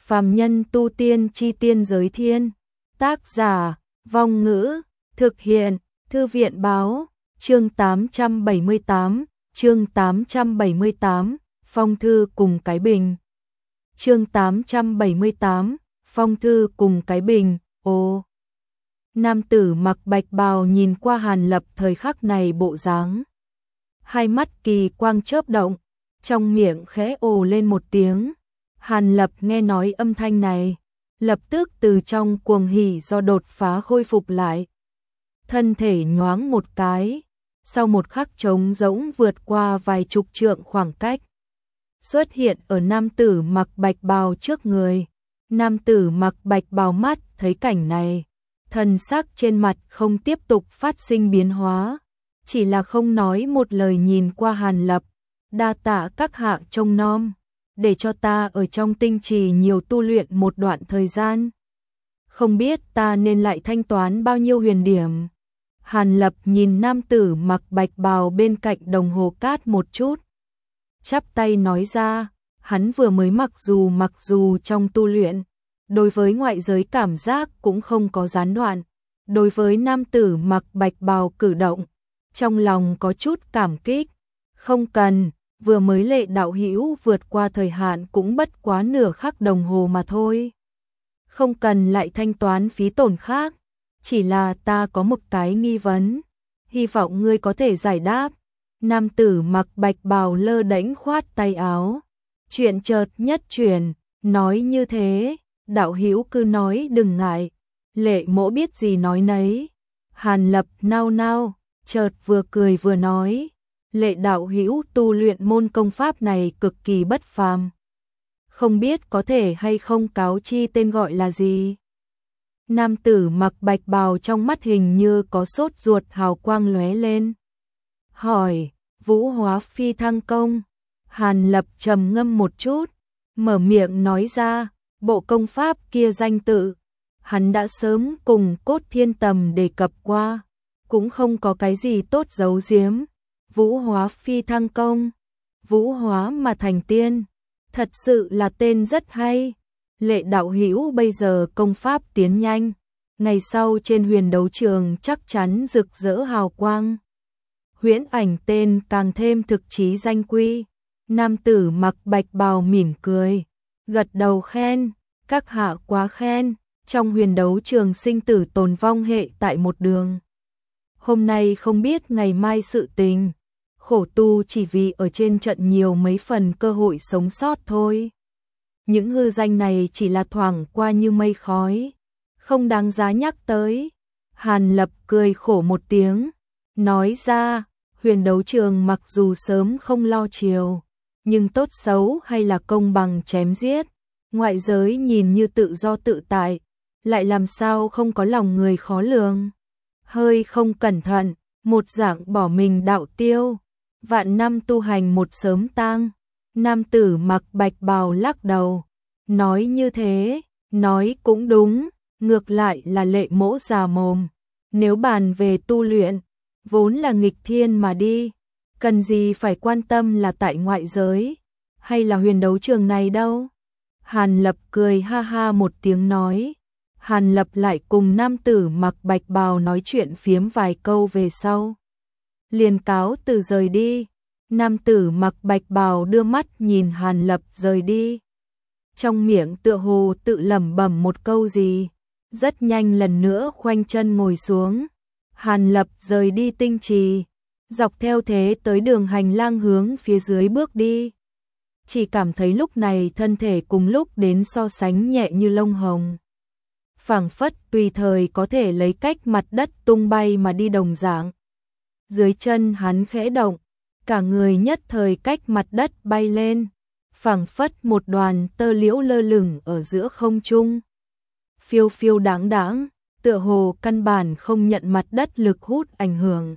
Phàm nhân tu tiên chi tiên giới thiên. Tác giả, Vong Ngữ, thực hiện, Thư viện báo, chương 878, Phong thư cùng cái bình. Chương 878, Phong thư cùng cái bình. Ồ. Nam tử mặc bạch bào nhìn qua Hàn Lập thời khắc này bộ dáng. Hai mắt kỳ quang chớp động, trong miệng khẽ ồ lên một tiếng. Hàn Lập nghe nói âm thanh này, lập tức từ trong cuồng hỉ do đột phá khôi phục lại. Thân thể nhoáng một cái, sau một khắc trống rỗng vượt qua vài chục trượng khoảng cách. Xuất hiện ở nam tử mặc bạch bào trước người. Nam tử mặc bạch bào mắt thấy cảnh này, thần sắc trên mặt không tiếp tục phát sinh biến hóa, chỉ là không nói một lời nhìn qua Hàn Lập. Đa tạ các hạ trông nom, để cho ta ở trong tinh trì nhiều tu luyện một đoạn thời gian. Không biết ta nên lại thanh toán bao nhiêu huyền điểm. Hàn Lập nhìn nam tử mặc bạch bào bên cạnh đồng hồ cát một chút, chắp tay nói ra, hắn vừa mới mặc dù trong tu luyện, đối với ngoại giới cảm giác cũng không có gián đoạn. Đối với nam tử mặc bạch bào cử động, trong lòng có chút cảm kích. Không cần, vừa mới Lệ đạo hữu vượt qua thời hạn cũng bất quá nửa khắc đồng hồ mà thôi. Không cần lại thanh toán phí tổn khác, chỉ là ta có một cái nghi vấn, hy vọng ngươi có thể giải đáp. Nam tử mặc bạch bào lơ đễnh khoát tay áo, chuyện chợt nhất chuyển, nói như thế, đạo hữu cứ nói đừng ngại, Lệ mỗ biết gì nói nấy. Hàn Lập nao nao, chợt vừa cười vừa nói, Lệ đạo hữu tu luyện môn công pháp này cực kỳ bất phàm, không biết có thể hay không cáo chi tên gọi là gì. Nam tử mặc bạch bào trong mắt hình như có sốt ruột hào quang lóe lên, hỏi, Vũ Hóa Phi Thăng Công. Hàn Lập trầm ngâm một chút, mở miệng nói ra, bộ công pháp kia danh tự, hắn đã sớm cùng Cốt Thiên Tầm đề cập qua, cũng không có cái gì tốt giấu giếm. Vũ Hóa Phi Thăng Công, vũ hóa mà thành tiên, thật sự là tên rất hay. Lệ đạo hữu bây giờ công pháp tiến nhanh, ngày sau trên huyền đấu trường chắc chắn rực rỡ hào quang. Huyễn ảnh tên càng thêm thực chí danh quy. Nam tử mặc bạch bào mỉm cười, gật đầu khen, các hạ quá khen, trong huyền đấu trường sinh tử tồn vong hệ tại một đường. Hôm nay không biết ngày mai sự tình, khổ tu chỉ vì ở trên trận nhiều mấy phần cơ hội sống sót thôi. Những hư danh này chỉ là thoảng qua như mây khói, không đáng giá nhắc tới. Hàn Lập cười khổ một tiếng, nói ra, huyền đấu trường mặc dù sớm không lo chiều, nhưng tốt xấu hay là công bằng chém giết. Ngoại giới nhìn như tự do tự tại, lại làm sao không có lòng người khó lường. Hơi không cẩn thận, một dạng bỏ mình đạo tiêu, vạn năm tu hành một sớm tang. Nam tử mặc bạch bào lắc đầu, nói như thế, nói cũng đúng, ngược lại là Lệ mỗ già mồm. Nếu bàn về tu luyện, vốn là nghịch thiên mà đi, cần gì phải quan tâm là tại ngoại giới, hay là huyền đấu trường này đâu. Hàn Lập cười ha ha một tiếng nói. Hàn Lập lại cùng nam tử mặc bạch bào nói chuyện phiếm vài câu về sau, liền cáo từ rời đi. Nam tử mặc bạch bào đưa mắt nhìn Hàn Lập rời đi, trong miệng tựa hồ tự lẩm bẩm một câu gì, rất nhanh lần nữa khoanh chân ngồi xuống. Hàn Lập rời đi tinh trì, dọc theo thế tới đường hành lang hướng phía dưới bước đi. Chỉ cảm thấy lúc này thân thể cùng lúc đến so sánh nhẹ như lông hồng, phảng phất tùy thời có thể lấy cách mặt đất tung bay mà đi đồng dạng. Dưới chân hắn khẽ động, cả người nhất thời cách mặt đất bay lên, phảng phất một đoàn tơ liễu lơ lửng ở giữa không trung, phiêu phiêu đáng đáng, tựa hồ căn bản không nhận mặt đất lực hút ảnh hưởng.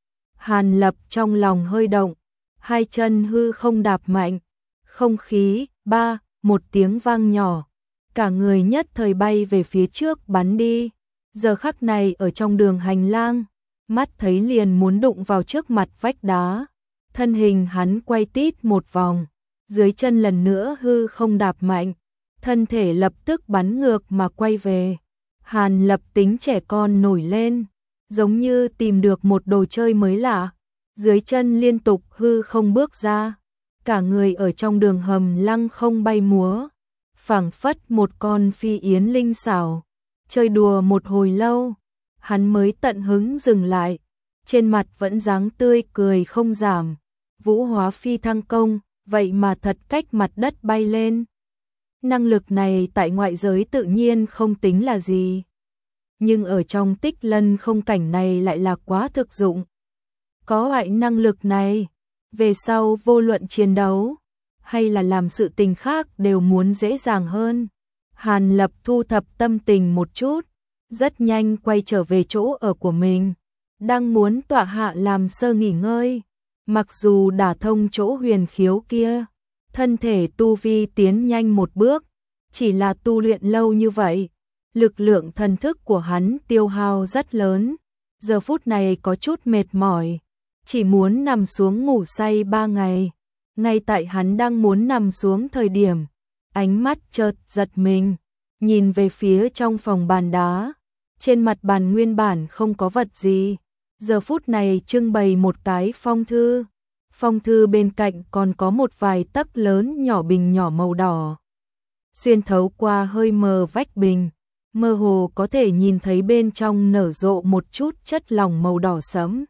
Hàn Lập trong lòng hơi động, hai chân hư không đạp mạnh, không khí, một tiếng vang nhỏ, cả người nhất thời bay về phía trước bắn đi. Giờ khắc này ở trong đường hành lang, mắt thấy liền muốn đụng vào trước mặt vách đá, thân hình hắn quay tít một vòng, dưới chân lần nữa hư không đạp mạnh, thân thể lập tức bắn ngược mà quay về. Hàn Lập tính trẻ con nổi lên, giống như tìm được một đồ chơi mới lạ, dưới chân liên tục hư không bước ra, cả người ở trong đường hầm lăng không bay múa, phảng phất một con phi yến linh xảo. Chơi đùa một hồi lâu, hắn mới tận hứng dừng lại, trên mặt vẫn dáng tươi cười không giảm. Vũ hóa phi thăng công, vậy mà thật cách mặt đất bay lên. Năng lực này tại ngoại giới tự nhiên không tính là gì, nhưng ở trong Tích Lân không cảnh này lại là quá thực dụng. Có loại năng lực này, về sau vô luận chiến đấu hay là làm sự tình khác đều muốn dễ dàng hơn. Hàn Lập thu thập tâm tình một chút, rất nhanh quay trở về chỗ ở của mình, đang muốn tọa hạ làm sơ nghỉ ngơi. Mặc dù đả thông chỗ huyền khiếu kia, thân thể tu vi tiến nhanh một bước, chỉ là tu luyện lâu như vậy, lực lượng thần thức của hắn tiêu hao rất lớn, giờ phút này có chút mệt mỏi, chỉ muốn nằm xuống ngủ say 3 ngày. Ngay tại hắn đang muốn nằm xuống thời điểm, ánh mắt chợt giật mình, nhìn về phía trong phòng bàn đá, trên mặt bàn nguyên bản không có vật gì, giờ phút này trưng bày một cái phong thư. Phong thư bên cạnh còn có một vài tấc lớn nhỏ bình nhỏ màu đỏ. Xuyên thấu qua hơi mờ vách bình, mơ hồ có thể nhìn thấy bên trong nở rộ một chút chất lỏng màu đỏ sẫm.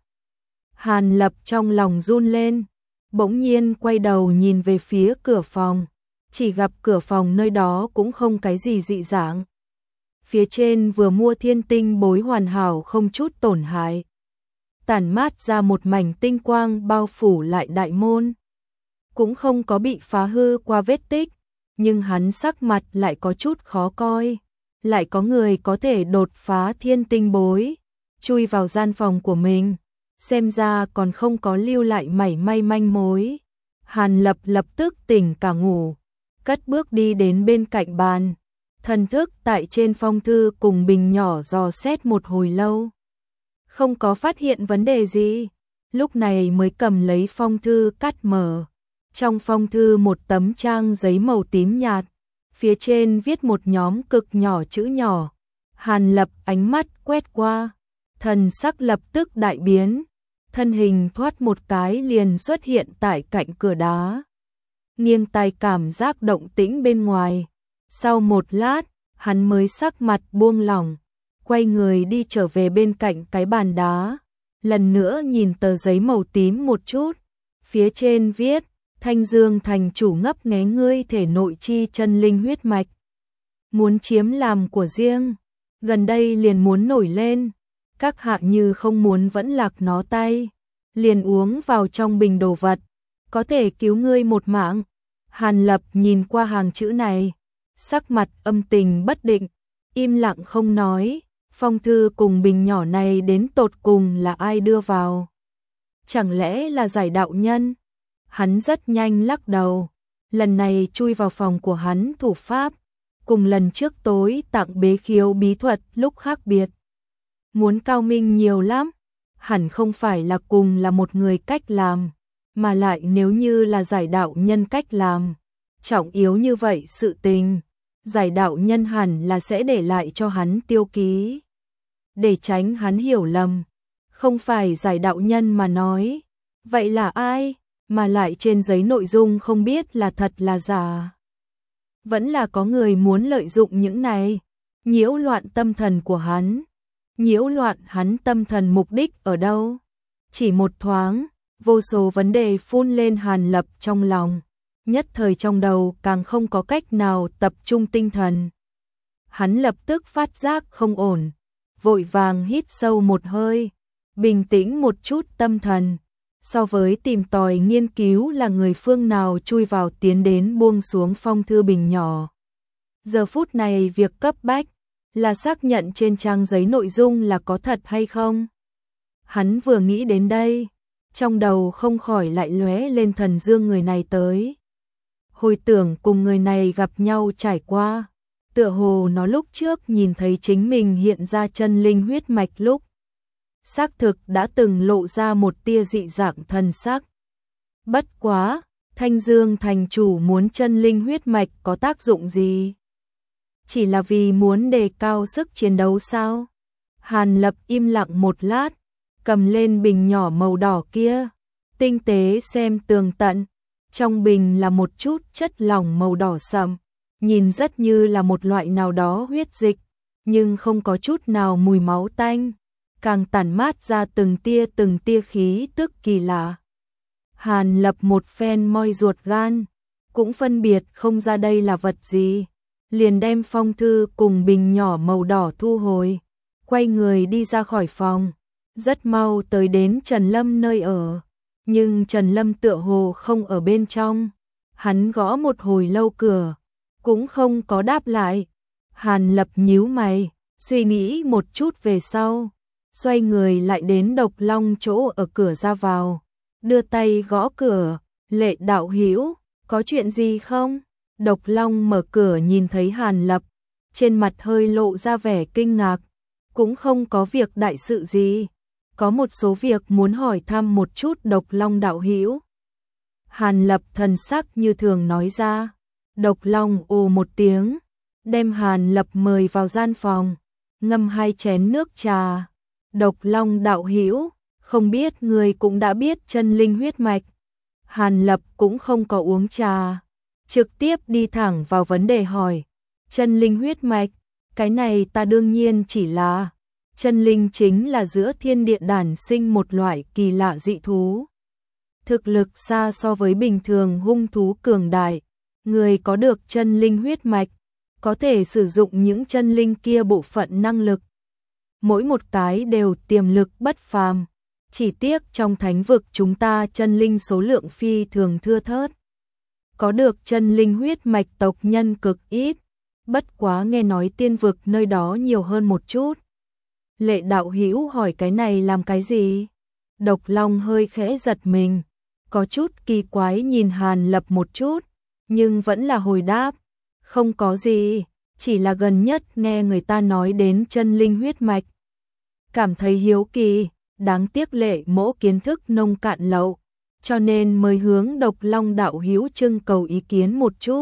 Hàn Lập trong lòng run lên, bỗng nhiên quay đầu nhìn về phía cửa phòng, chỉ gặp cửa phòng nơi đó cũng không cái gì dị dạng. Phía trên vừa mua thiên tinh bối hoàn hảo không chút tổn hại, tản mát ra một mảnh tinh quang bao phủ lại đại môn, cũng không có bị phá hư qua vết tích, nhưng hắn sắc mặt lại có chút khó coi. Lại có người có thể đột phá thiên tinh bối, chui vào gian phòng của mình, xem ra còn không có lưu lại mảy may manh mối. Hàn Lập lập tức tỉnh cả ngủ, cất bước đi đến bên cạnh bàn, thần thức tại trên phong thư cùng bình nhỏ dò xét một hồi lâu, không có phát hiện vấn đề gì, lúc này mới cầm lấy phong thư cắt mở. Trong phong thư một tấm trang giấy màu tím nhạt, phía trên viết một nhóm cực nhỏ chữ nhỏ. Hàn Lập ánh mắt quét qua, thần sắc lập tức đại biến, thân hình thoát một cái liền xuất hiện tại cạnh cửa đá. Nghiêng tai cảm giác động tĩnh bên ngoài, sau một lát, hắn mới sắc mặt buông lỏng, quay người đi trở về bên cạnh cái bàn đá, lần nữa nhìn tờ giấy màu tím một chút, phía trên viết: Thanh Dương thành chủ ngấp nghé ngươi thể nội chi chân linh huyết mạch, muốn chiếm làm của riêng, gần đây liền muốn nổi lên, các hạ như không muốn vẫn lạc nó tay, liền uống vào trong bình đồ vật, có thể cứu ngươi một mạng. Hàn Lập nhìn qua hàng chữ này, sắc mặt âm tình bất định, im lặng không nói. Phong thư cùng bình nhỏ này đến tột cùng là ai đưa vào? Chẳng lẽ là Giải đạo nhân? Hắn rất nhanh lắc đầu, lần này chui vào phòng của hắn thủ pháp, cùng lần trước tối tặng bế khiếu bí thuật lúc khác biệt. Muốn cao minh nhiều lắm, hẳn không phải là cùng là một người cách làm, mà lại nếu như là Giải đạo nhân cách làm, trọng yếu như vậy sự tình, Giải đạo nhân hẳn là sẽ để lại cho hắn tiêu ký, để tránh hắn hiểu lầm. Không phải Giải đạo nhân mà nói, vậy là ai? Mà lại trên giấy nội dung không biết là thật là giả. Vẫn là có người muốn lợi dụng những này, nhiễu loạn tâm thần của hắn. Nhiễu loạn hắn tâm thần mục đích ở đâu? Chỉ một thoáng, vô số vấn đề phun lên Hàn Lập trong lòng, nhất thời trong đầu càng không có cách nào tập trung tinh thần. Hắn lập tức phát giác không ổn, vội vàng hít sâu một hơi, bình tĩnh một chút tâm thần. So với tìm tòi nghiên cứu là người phương nào chui vào tiến đến buông xuống phong thư bình nhỏ, giờ phút này việc cấp bách là xác nhận trên trang giấy nội dung là có thật hay không. Hắn vừa nghĩ đến đây, trong đầu không khỏi lại lóe lên thần dương người này tới. Hồi tưởng cùng người này gặp nhau trải qua, tựa hồ nó lúc trước nhìn thấy chính mình hiện ra chân linh huyết mạch lúc, xác thực đã từng lộ ra một tia dị dạng thần sắc. Bất quá, Thanh Dương thành chủ muốn chân linh huyết mạch có tác dụng gì? Chỉ là vì muốn đề cao sức chiến đấu sao? Hàn Lập im lặng một lát, cầm lên bình nhỏ màu đỏ kia, tinh tế xem tường tận. Trong bình là một chút chất lỏng màu đỏ sậm, nhìn rất như là một loại nào đó huyết dịch, nhưng không có chút nào mùi máu tanh, càng tản mát ra từng tia khí tức kỳ lạ. Hàn Lập một phen moi ruột gan, cũng phân biệt không ra đây là vật gì, liền đem phong thư cùng bình nhỏ màu đỏ thu hồi, quay người đi ra khỏi phòng, rất mau tới đến Trần Lâm nơi ở, nhưng Trần Lâm tựa hồ không ở bên trong, hắn gõ một hồi lâu cửa, cũng không có đáp lại. Hàn Lập nhíu mày, suy nghĩ một chút về sau, xoay người lại đến Độc Long chỗ ở cửa ra vào, đưa tay gõ cửa, Lệ đạo hữu, có chuyện gì không? Độc Long mở cửa nhìn thấy Hàn Lập, trên mặt hơi lộ ra vẻ kinh ngạc, cũng không có việc đại sự gì, có một số việc muốn hỏi thăm một chút Độc Long đạo hữu. Hàn Lập thần sắc như thường nói ra. Độc Long ồ một tiếng, đem Hàn Lập mời vào gian phòng, ngâm 2 chén nước trà. Độc Long đạo hữu, không biết người cũng đã biết chân linh huyết mạch. Hàn Lập cũng không có uống trà, trực tiếp đi thẳng vào vấn đề hỏi. Chân linh huyết mạch, cái này ta đương nhiên chỉ là. Chân linh chính là giữa thiên địa đản sinh một loại kỳ lạ dị thú. Thực lực xa so với bình thường hung thú cường đại. Người có được chân linh huyết mạch, có thể sử dụng những chân linh kia bộ phận năng lực. Mỗi một cái đều tiềm lực bất phàm. Chỉ tiếc trong thánh vực chúng ta chân linh số lượng phi thường thưa thớt. Có được chân linh huyết mạch tộc nhân cực ít, bất quá nghe nói tiên vực nơi đó nhiều hơn một chút. Lệ đạo hữu hỏi cái này làm cái gì? Độc Long hơi khẽ giật mình, có chút kỳ quái nhìn Hàn Lập một chút, nhưng vẫn là hồi đáp, không có gì, chỉ là gần nhất nghe người ta nói đến chân linh huyết mạch. Cảm thấy hiếu kỳ, đáng tiếc Lệ mỗ kiến thức nông cạn lậu, cho nên mới hướng Độc Long đạo hữu trưng cầu ý kiến một chút.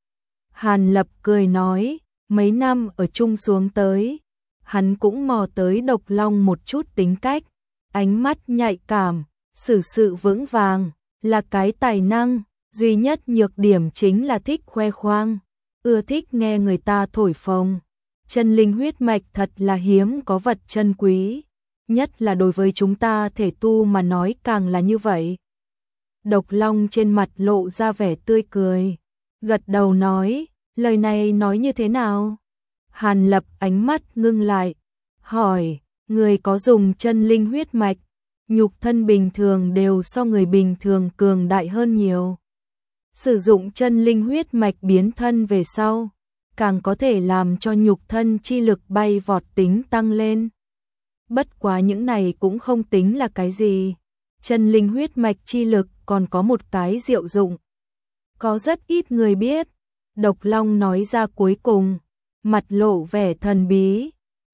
Hàn Lập cười nói, mấy năm ở chung xuống tới, hắn cũng mò tới Độc Long một chút tính cách, ánh mắt nhạy cảm, xử sự vững vàng, là cái tài năng, duy nhất nhược điểm chính là thích khoe khoang, ưa thích nghe người ta thổi phồng. Chân linh huyết mạch thật là hiếm có vật chân quý, nhất là đối với chúng ta thể tu mà nói càng là như vậy. Độc Long trên mặt lộ ra vẻ tươi cười, gật đầu nói, lời này nói như thế nào? Hàn Lập ánh mắt ngưng lại, hỏi, người có dùng chân linh huyết mạch, nhục thân bình thường đều so người bình thường cường đại hơn nhiều. Sử dụng chân linh huyết mạch biến thân về sau, càng có thể làm cho nhục thân chi lực bay vọt tính tăng lên. Bất quá những này cũng không tính là cái gì. Chân linh huyết mạch chi lực còn có một cái diệu dụng. Có rất ít người biết. Độc Long nói ra cuối cùng, mặt lộ vẻ thần bí.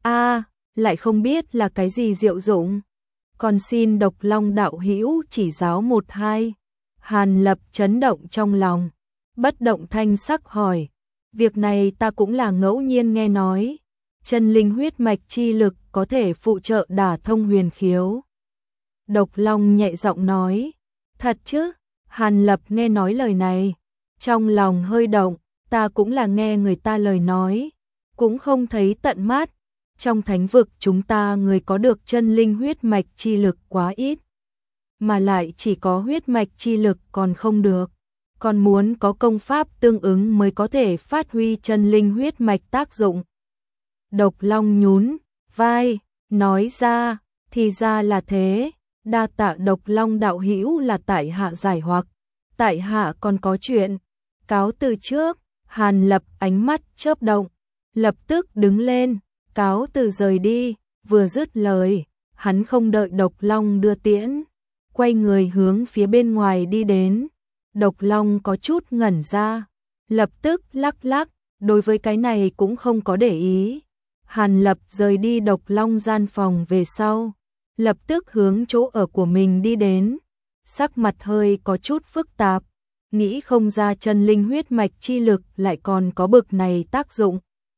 Lại không biết là cái gì diệu dụng. Còn xin Độc Long đạo hữu chỉ giáo một hai. Hàn Lập chấn động trong lòng, bất động thanh sắc hỏi, việc này ta cũng là ngẫu nhiên nghe nói, chân linh huyết mạch chi lực có thể phụ trợ đả thông huyền khiếu. Độc Long nhẹ giọng nói, thật chứ? Hàn Lập nghe nói lời này, trong lòng hơi động, ta cũng là nghe người ta lời nói, cũng không thấy tận mắt. Trong thánh vực chúng ta người có được chân linh huyết mạch chi lực quá ít, mà lại chỉ có huyết mạch chi lực còn không được, còn muốn có công pháp tương ứng mới có thể phát huy chân linh huyết mạch tác dụng. Độc Long nhún vai, nói ra, thì ra là thế, đa tạ Độc Long đạo hữu là tại hạ giải hoặc, tại hạ còn có chuyện, cáo từ trước. Hàn Lập ánh mắt chớp động, lập tức đứng lên, cáo từ rời đi, vừa dứt lời, hắn không đợi Độc Long đưa tiễn, quay người hướng phía bên ngoài đi đến. Độc Long có chút ngẩn ra, lập tức lắc lắc, đối với cái này cũng không có để ý. Hàn Lập rời đi Độc Long gian phòng về sau, lập tức hướng chỗ ở của mình đi đến, sắc mặt hơi có chút phức tạp, nghĩ không ra chân linh huyết mạch chi lực lại còn có bực này tác dụng.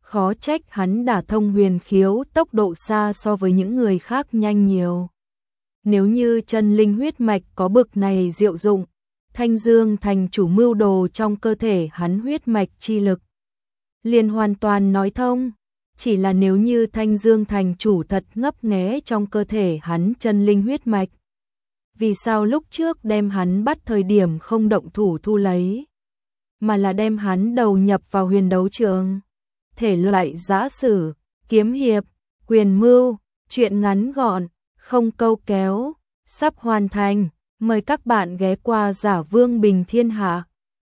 khó trách hắn đả thông huyền khiếu tốc độ xa so với những người khác nhanh nhiều. Nếu như chân linh huyết mạch có bực này diệu dụng, Thanh Dương thành chủ mưu đồ trong cơ thể hắn huyết mạch chi lực liền hoàn toàn nói thông. Chỉ là nếu như Thanh Dương thành chủ thật ngấp nghé trong cơ thể hắn chân linh huyết mạch, vì sao lúc trước đem hắn bắt thời điểm không động thủ thu lấy, mà là đem hắn đầu nhập vào huyền đấu trường? Thể loại giã sử, kiếm hiệp, quyền mưu, truyện ngắn gọn, không câu kéo, sắp hoàn thành. Mời các bạn ghé qua Giả Vương Bình Thiên Hạ.